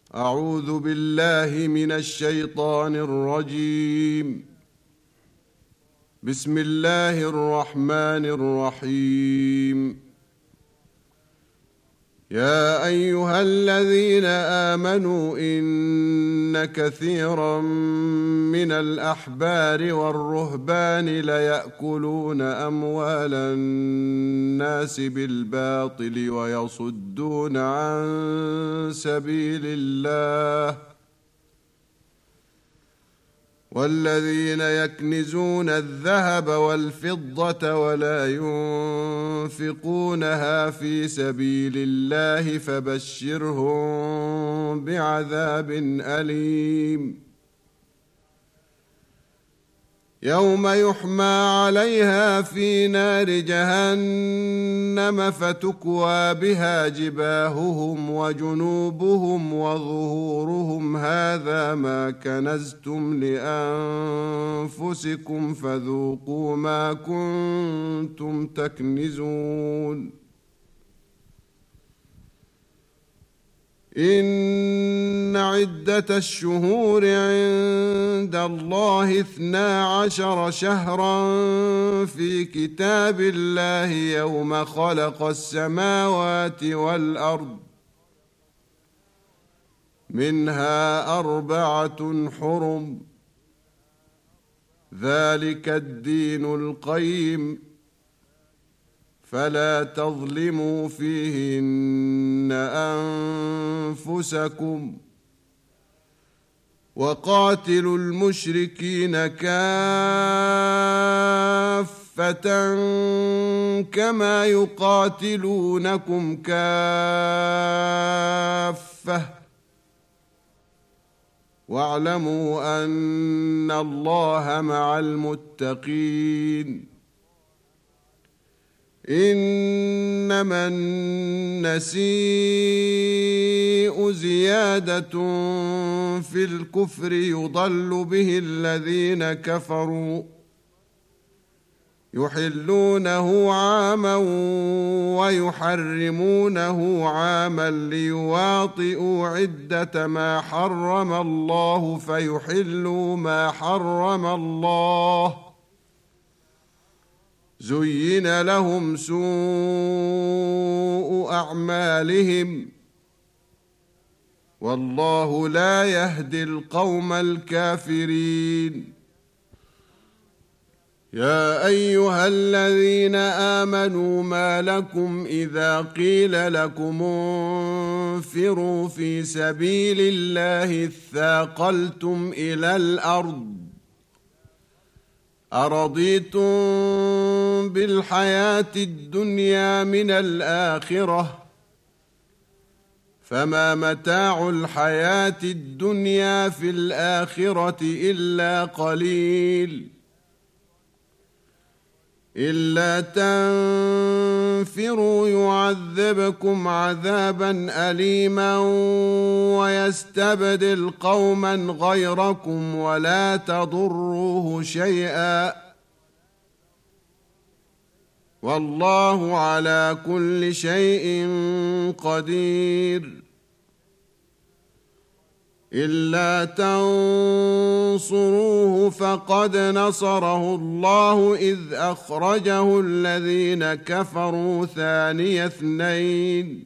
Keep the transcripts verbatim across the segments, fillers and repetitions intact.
أعوذ بالله من الشيطان الرجيم. بسم الله الرحمن الرحيم. يا أيها الذين آمنوا إن كثيرا من الأحبار والرهبان ليأكلون أموال الناس بالباطل ويصدون عن سبيل الله والذين يكنزون الذهب والفضة ولا ينفقونها في سبيل الله فبشرهم بعذاب أليم يوم يحمى عليها في نار جهنم فتكوى بها جباههم وجنوبهم وظهورهم هذا ما كنزتم لأنفسكم فذوقوا ما كنتم تكنزون إن عدة الشهور عند الله اثنا عشر شهرا في كتاب الله يوم خلق السماوات والأرض منها أربعة حرم ذلك الدين القيم فلا تظلموا فيهن أنفسكم وقاتلوا المشركين كافة كما يقاتلونكم كافة واعلموا أن الله مع المتقين إنما النسيء زيادة في الكفر يضل به الذين كفروا يحلونه عاما ويحرمونه عاما ليواطئوا عدة ما حرم الله فيحلوا ما حرم الله زين لهم سوء أعمالهم والله لا يهدي القوم الكافرين يا أيها الذين آمنوا ما لكم إذا قيل لكم انفروا في سبيل الله اثاقلتم إلى الأرض أرضيتم بالحياة الدنيا من الآخرة فما متاع الحياة الدنيا في الآخرة إلا قليل إلا تنفروا يعذبكم عذابا أليما ويستبدل قوما غيركم ولا تضروه شيئا والله على كل شيء قدير إلا تنصروه فقد نصره الله إذ أخرجه الذين كفروا ثاني اثنين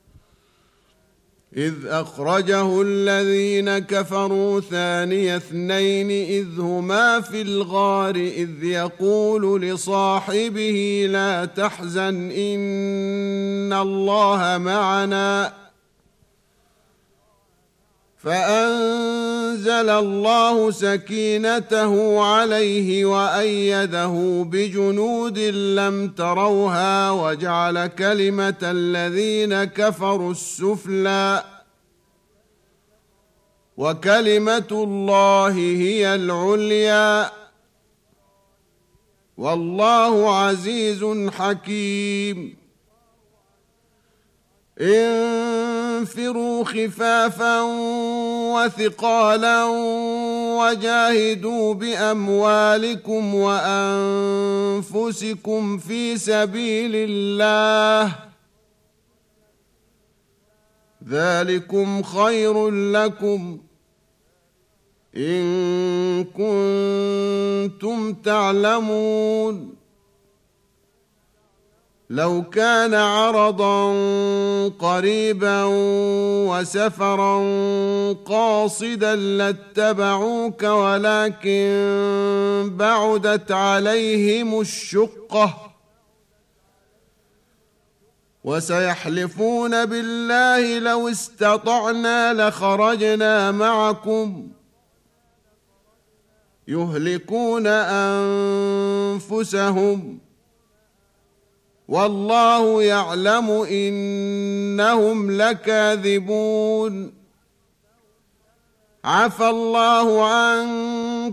إذ أخرجه الذين كفروا ثاني اثنين إذ هما في الغار إذ يقول لصاحبه لا تحزن إن الله معنا فأنزل الله سكينته عليه وأيده بجنود لم تروها وجعل كلمة الذين كفروا السفلى وكلمة الله هي العليا والله عزيز حكيم انفروا خفافا وثقالا وجاهدوا بأموالكم وأنفسكم في سبيل الله ذلكم خير لكم إن كنتم تعلمون. لو كان عرضا قريبا وسفرا قاصدا لاتبعوك ولكن بعدت عليهم الشقة وسيحلفون بالله لو استطعنا لخرجنا معكم يهلكون أنفسهم والله يعلم إنهم لكاذبون. عفى الله عنك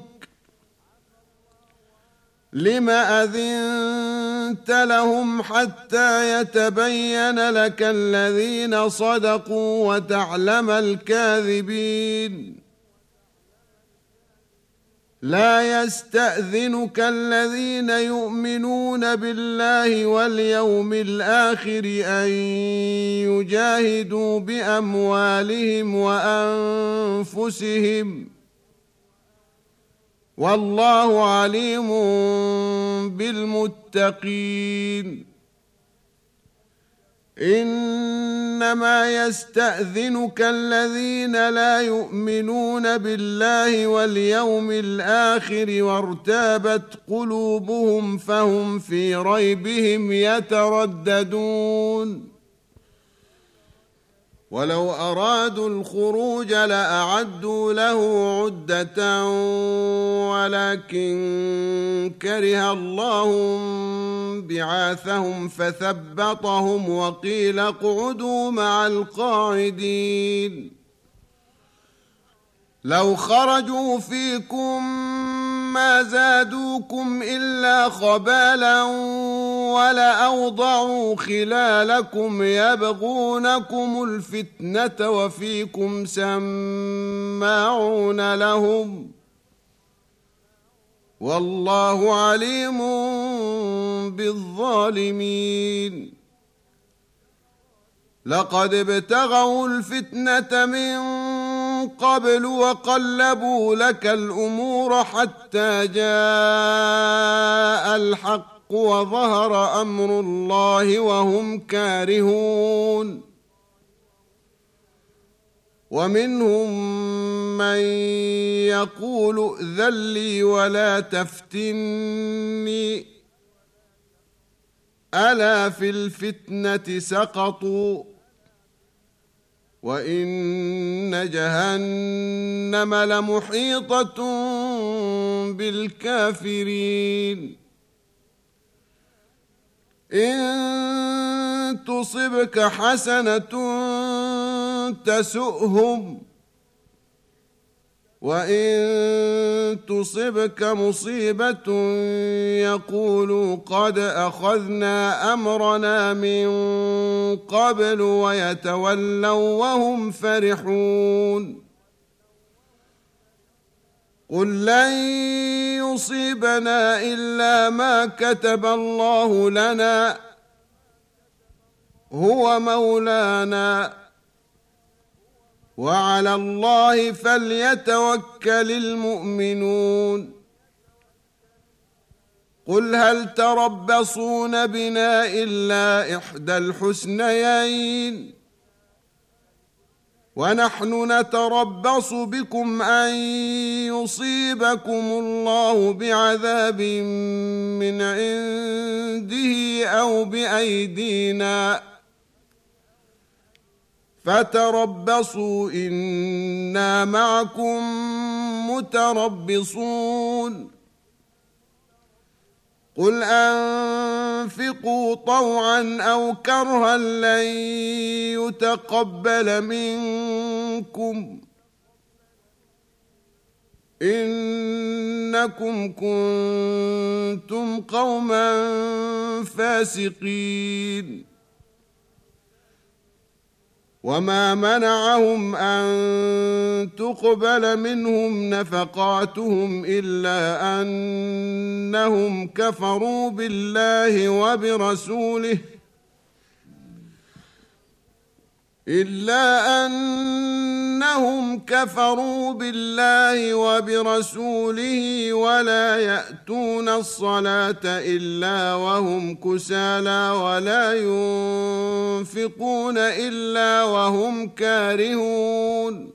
لم أذنت لهم حتى يتبين لك الذين صدقوا وتعلم الكاذبين. لا يستأذنك الذين يؤمنون بالله واليوم الآخر أن يجاهدوا بأموالهم وأنفسهم والله عليم بالمتقين. إنما يستأذنك الذين لا يؤمنون بالله واليوم الآخر وارتابت قلوبهم فهم في ريبهم يترددون. ولو أرادوا الخروج لأعدوا له عدة ولكن كره الله بعاثهم فثبطهم وقيل اقعدوا مع القاعدين. لو خرجوا فيكم ما زادوكم إلا خبالا ولأوضعوا خلالكم يبغونكم الفتنة وفيكم سماعون لهم والله عليم بالظالمين. لقد ابتغوا الفتنة من قبل وقلبوا لك الأمور حتى جاء الحق وظهر أمر الله وهم كارهون. ومنهم من يقول ائذن لي ولا تفتني ألا في الفتنة سقطوا وإن جهنم لمحيطة بالكافرين. إن تصبك حسنة تسؤهم وإن تصبك مصيبة يقولوا قد أخذنا أمرنا من قبل ويتولوا وهم فرحون. قل لن يصيبنا إلا ما كتب الله لنا هو مولانا وعلى الله فليتوكل المؤمنون. قل هل تربصون بنا إلا إحدى الحسنيين ونحن نتربص بكم أن يصيبكم الله بعذاب من عنده أو بأيدينا فتربصوا إنا معكم متربصون. قل أنفقوا طوعا أو كرها لن يتقبل منكم إنكم كنتم قوما فاسقين. وما منعهم أن تقبل منهم نفقاتهم إلا أنهم كفروا بالله وبرسوله إلا أنهم كفروا بالله وبرسوله ولا يأتون الصلاة إلا وهم كسالى ولا ينفقون إلا وهم كارهون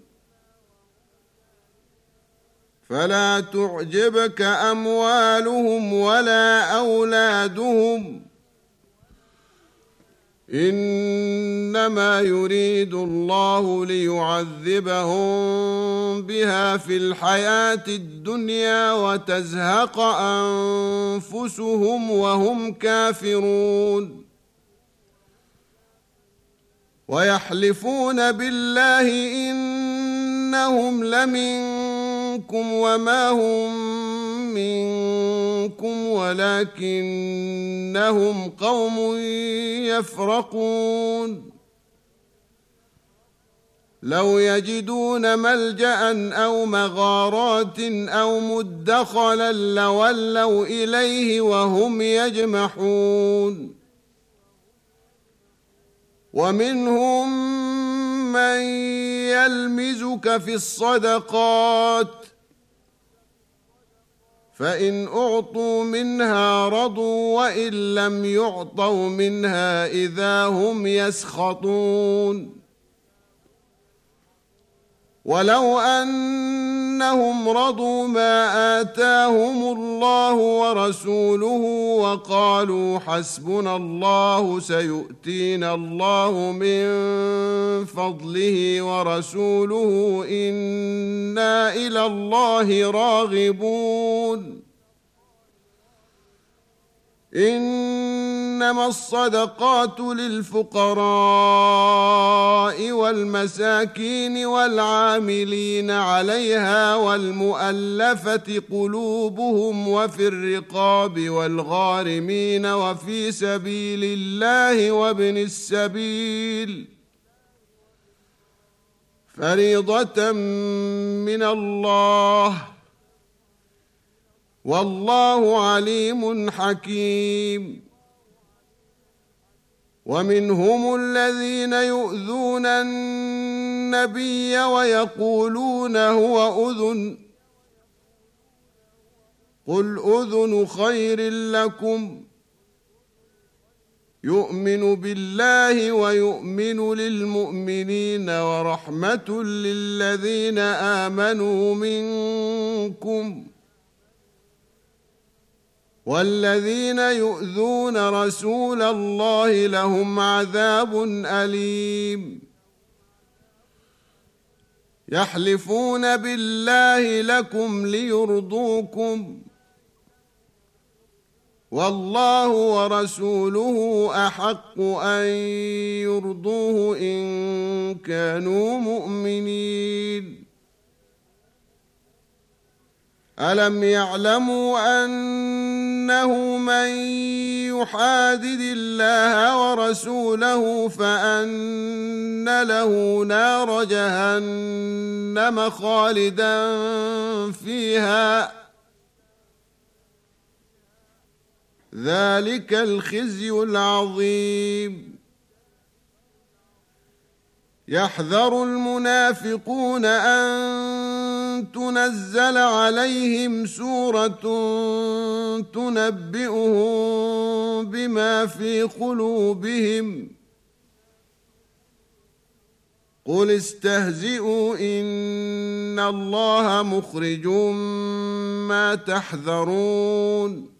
فلا تعجبك أموالهم ولا أولادهم إنما يريد الله ليعذبهم بها في الحياة الدنيا وتزهق أنفسهم وهم كافرون ويحلفون بالله إنهم لمنكم وما هم منكم ولكنهم قوم يفرقون لو يجدون ملجأ أو مغارات أو مدخلا لولوا إليه وهم يجمحون ومنهم من يلمزك في الصدقات فإن أعطوا منها رضوا وإن لم يعطوا منها إذا هم يسخطون ولو أنهم رضوا ما آتاهم الله ورسوله وقالوا حسبنا الله سيؤتينا الله من فضله ورسوله إنا إلى الله راغبون إنما الصدقات للفقراء والمساكين والعاملين عليها والمؤلفة قلوبهم وفي الرقاب والغارمين وفي سبيل الله وابن السبيل فريضة من الله والله عليم حكيم ومنهم الذين يؤذون النبي ويقولون هو أذن قل أذن خير لكم يؤمن بالله ويؤمن للمؤمنين ورحمة للذين آمنوا منكم والذين يؤذون رسول الله لهم عذاب أليم يحلفون بالله لكم ليرضوكم والله ورسوله أحق أن يرضوه إن كانوا مؤمنين ألم يعلموا أنه من يحادد الله ورسوله فأن له نار جهنم خالدا فيها ذلك الخزي العظيم يحذر المنافقون أن تنزل عليهم سورة تنبئهم بما في قلوبهم قل استهزئوا إن الله مخرج ما تحذرون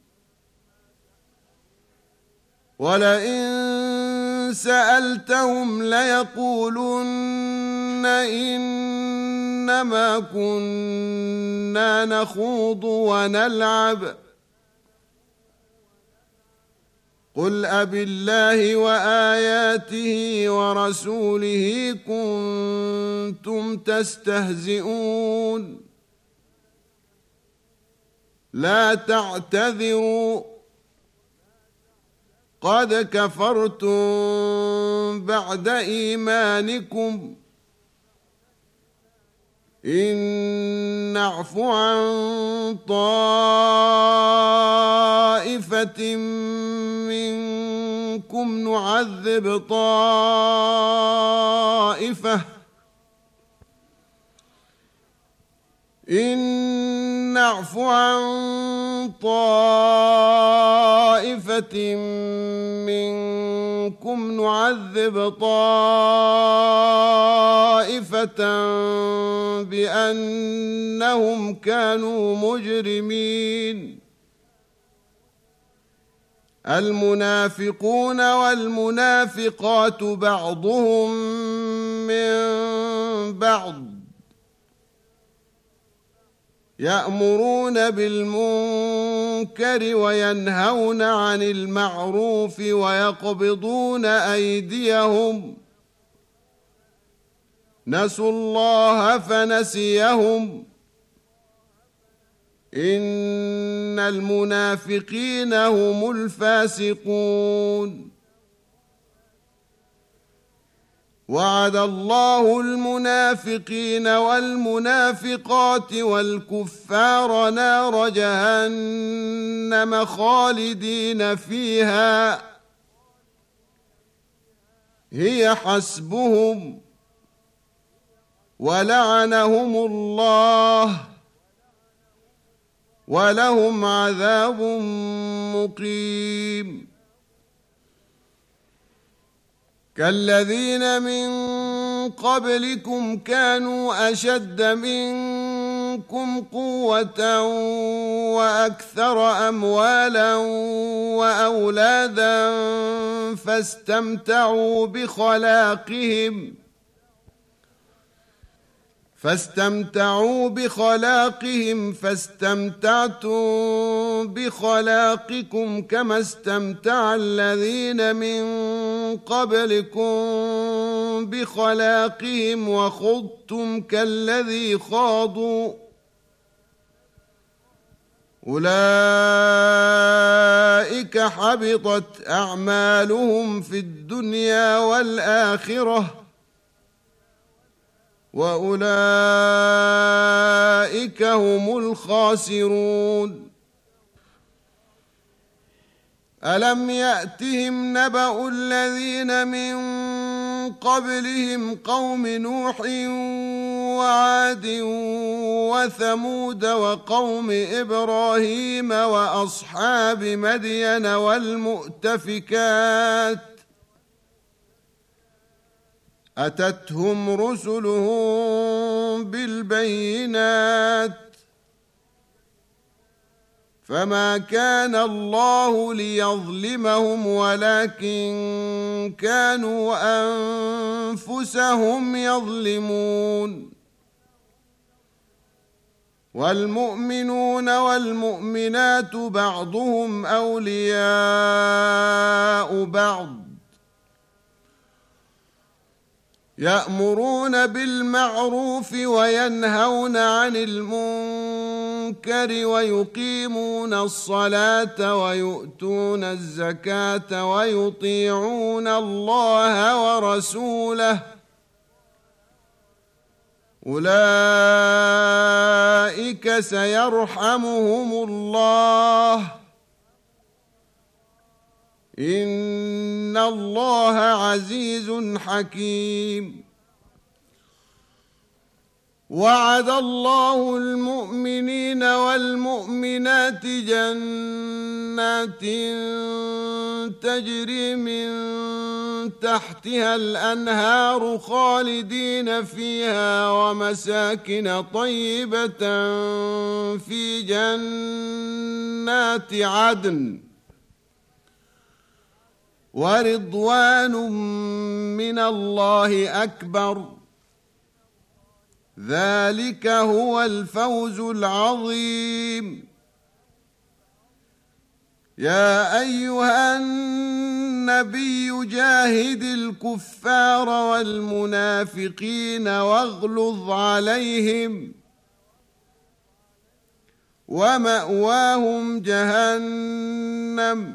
ولئن سألتهم ليقولن إنما كنا نخوض ونلعب قل أبالله وآياته ورسوله كنتم تستهزئون لا تعتذروا قد كفرتم بعد إيمانكم إن نعف عن طائفة منكم منكم نعذب طائفة إن نعف عن طائفة منكم نعذب طائفة بأنهم كانوا مجرمين المنافقون والمنافقات بعضهم من بعض يأمرون بالمنكر وينهون عن المعروف ويقبضون أيديهم نسوا الله فنسيهم إن المنافقين هم الفاسقون وعد الله المنافقين والمنافقات والكفار نار جهنم خالدين فيها هي حسبهم ولعنهم الله ولهم عذاب مقيم كالذين من قبلكم كانوا أشد منكم قوة وأكثر أموالا وأولادا فاستمتعوا بخلاقهم فاستمتعوا بخلاقهم فاستمتعتم بخلاقكم كما استمتع الذين من قبلكم بخلاقهم وخضتم كالذي خاضوا أولئك حبطت أعمالهم في الدنيا والآخرة وأولئك هم الخاسرون ألم يأتهم نبأ الذين من قبلهم قوم نوح وعاد وثمود وقوم إبراهيم وأصحاب مدين والمؤتفكات أتتهم رسلهم بالبينات فما كان الله ليظلمهم ولكن كانوا أنفسهم يظلمون والمؤمنون والمؤمنات بعضهم أولياء بعض يأمرون بالمعروف وينهون عن المنكر ويقيمون الصلاة ويؤتون الزكاة ويطيعون الله ورسوله أولئك سيرحمهم الله إن الله عزيز حكيم وعد الله المؤمنين والمؤمنات جنات تجري من تحتها الأنهار خالدين فيها ومساكن طيبة في جنات عدن ورضوان من الله أكبر ذلك هو الفوز العظيم يا أيها النبي جاهد الكفار والمنافقين واغلظ عليهم ومأواهم جهنم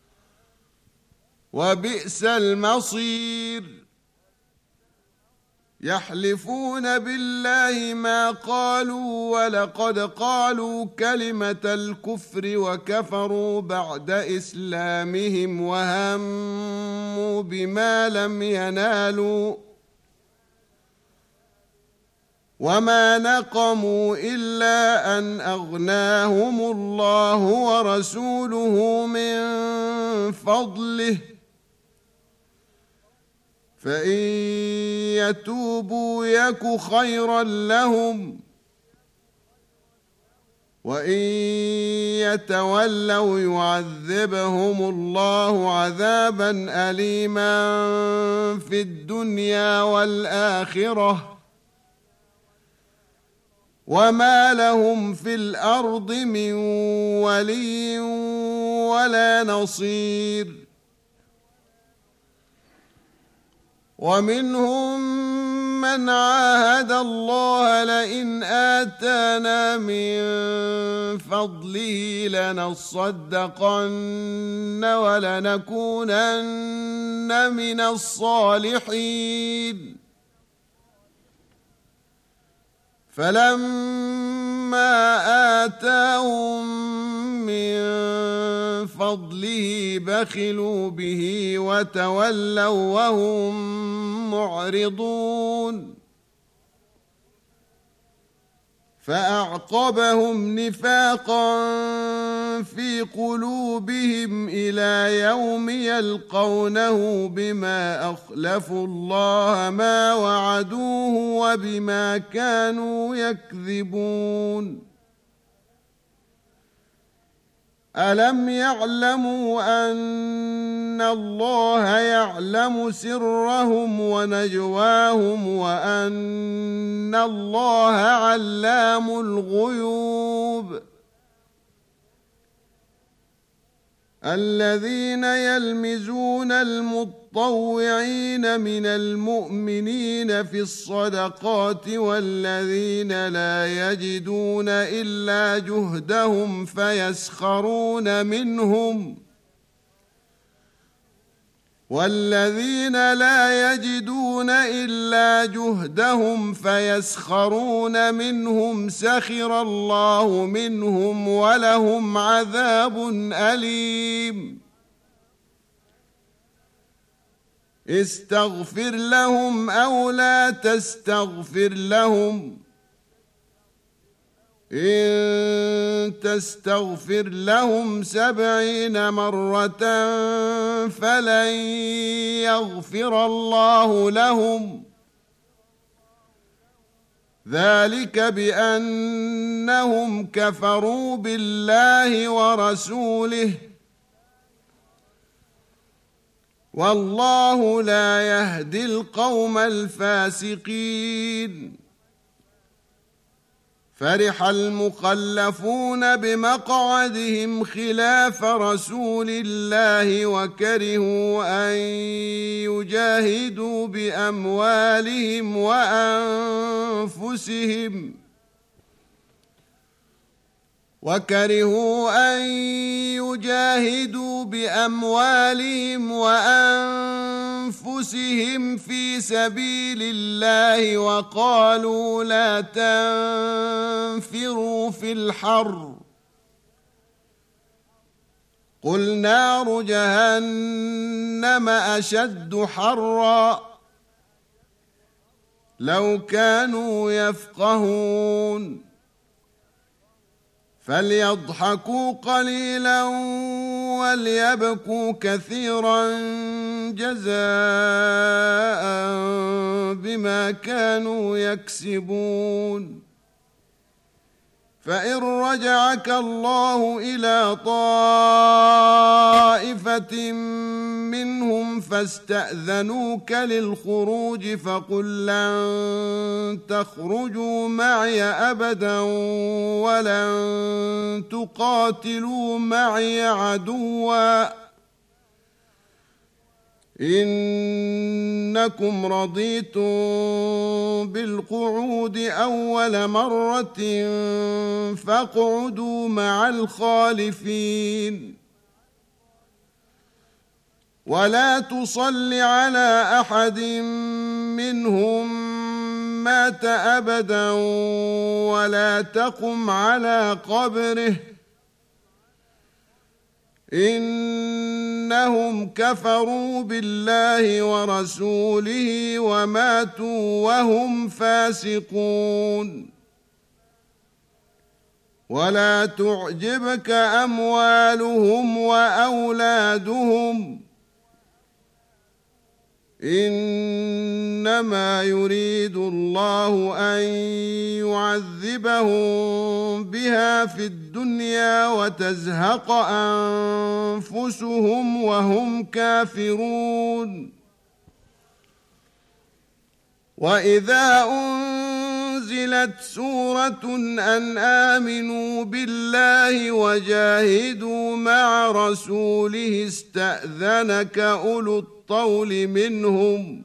وبئس المصير يحلفون بالله ما قالوا ولقد قالوا كلمة الكفر وكفروا بعد إسلامهم وهموا بما لم ينالوا وما نقموا إلا أن أغناهم الله ورسوله من فضله فإن يتوبوا يك خيرا لهم وإن يتولوا يعذبهم الله عذابا أليما في الدنيا والآخرة وما لهم في الأرض من ولي ولا نصير ومنهم من عاهد الله لئن آتانا من فضله لنصدقن ولنكونن من الصالحين فلما آتاهم من فضله بخلوا به وتولوا وهم معرضون فأعقبهم نفاقا في قلوبهم إلى يوم يلقونه بما أخلفوا الله ما وعدوه وبما كانوا يكذبون ألم يعلموا أن الله يعلم سرهم ونجواهم وأن الله علام الغيوب الذين يلمزون المطوعين من المؤمنين في الصدقات والذين لا يجدون إلا جهدهم فيسخرون منهم والذين لا يجدون إلا جهدهم فيسخرون منهم سخر الله منهم ولهم عذاب أليم استغفر لهم أو لا تستغفر لهم إن تستغفر لهم سبعين مرة فلن يغفر الله لهم ذلك بأنهم كفروا بالله ورسوله والله لا يهدي القوم الفاسقين فرح المخلفون بمقعدهم خلاف رسول الله وكرهوا أن يجاهدوا بأموالهم وأنفسهم وكرهوا أن يجاهدوا بأموالهم وأنفسهم في سبيل الله وقالوا لا تنفروا في الحر قل نار جهنم أشد حرا لو كانوا يفقهون فليضحكوا قليلا وليبكوا كثيرا جزاء بما كانوا يكسبون فإن رجعك الله إلى طائفة منهم فاستأذنوك للخروج فقل لن تخرجوا معي أبدا ولن تقاتلوا معي عدوا إنكم رضيتم بالقعود أول مرة فاقعدوا مع الخالفين ولا تصل على أحد منهم مات أبدا ولا تقم على قبره إنهم كفروا بالله ورسوله وماتوا وهم فاسقون ولا تعجبك أموالهم وأولادهم إنما يريد الله أن يعذبهم بها في الدنيا وتزهق أنفسهم وهم كافرون وإذا أنزلت سورة أن آمنوا بالله وجاهدوا مع رسوله استأذنك أولو الطول منهم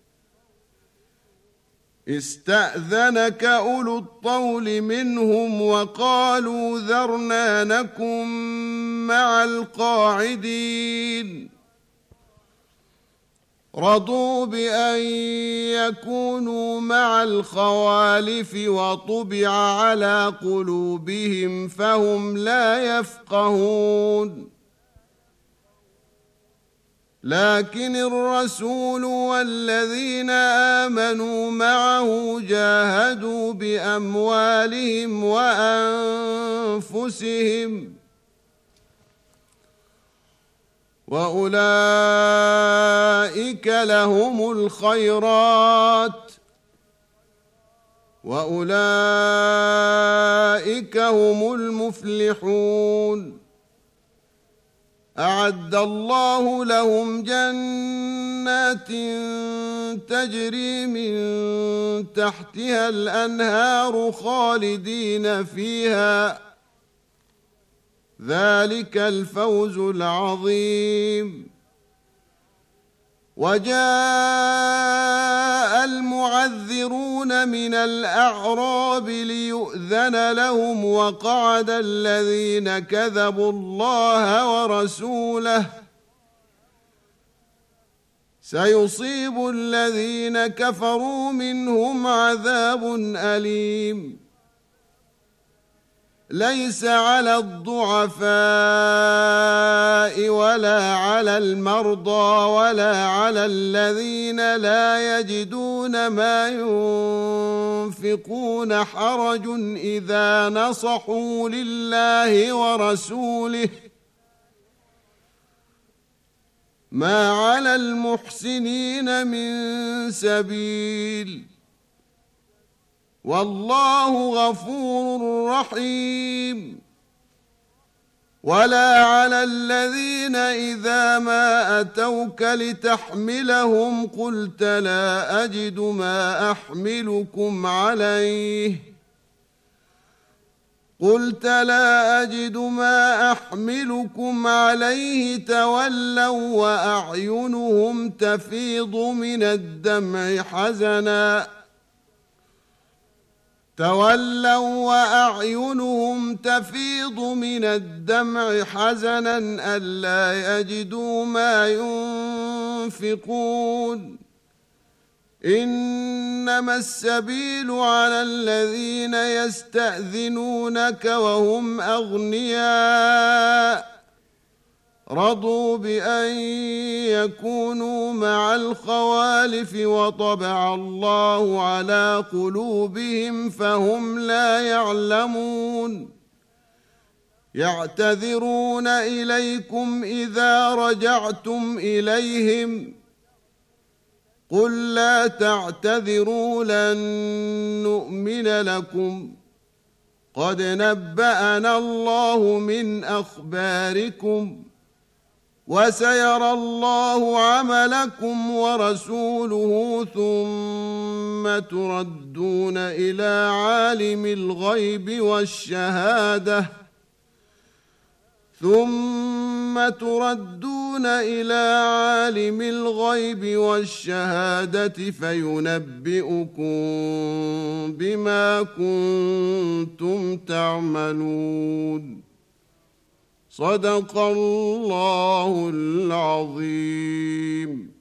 استأذنك أولو الطول منهم وقالوا ذرنا نكن مع القاعدين رضوا بأن يكونوا مع الخوالف وطبع على قلوبهم فهم لا يفقهون لكن الرسول والذين آمنوا معه جاهدوا بأموالهم وأنفسهم وأولئك لهم الخيرات وأولئك هم المفلحون أعد الله لهم جنات تجري من تحتها الأنهار خالدين فيها ذلك الفوز العظيم وجاء المعذرون من الأعراب ليؤذن لهم وقعد الذين كذبوا الله ورسوله سيصيب الذين كفروا منهم عذاب أليم ليس على الضعفاء ولا على المرضى ولا على الذين لا يجدون ما ينفقون حرج إذا نصحوا لله ورسوله ما على المحسنين من سبيل والله غفور رحيم ولا على الذين إذا ما أتوك لتحملهم قلت لا أجد ما أحملكم عليه قلت لا أجد ما أحملكم عليه تولوا وأعينهم تفيض من الدمع حزنا تولوا وأعينهم تفيض من الدمع حزنا ألا يجدوا ما ينفقون إنما السبيل على الذين يستأذنونك وهم أغنياء رضوا بأن يكونوا مع الخوالف وطبع الله على قلوبهم فهم لا يعلمون يعتذرون إليكم إذا رجعتم إليهم قل لا تعتذروا لن نؤمن لكم قد نبأنا الله من أخباركم وسيرى الله عملكم ورسوله ثم تردون إلى عالم الغيب والشهادة ثم تردون إلى عالم الغيب والشهادة فينبئكم بما كنتم تعملون صدق الله العظيم.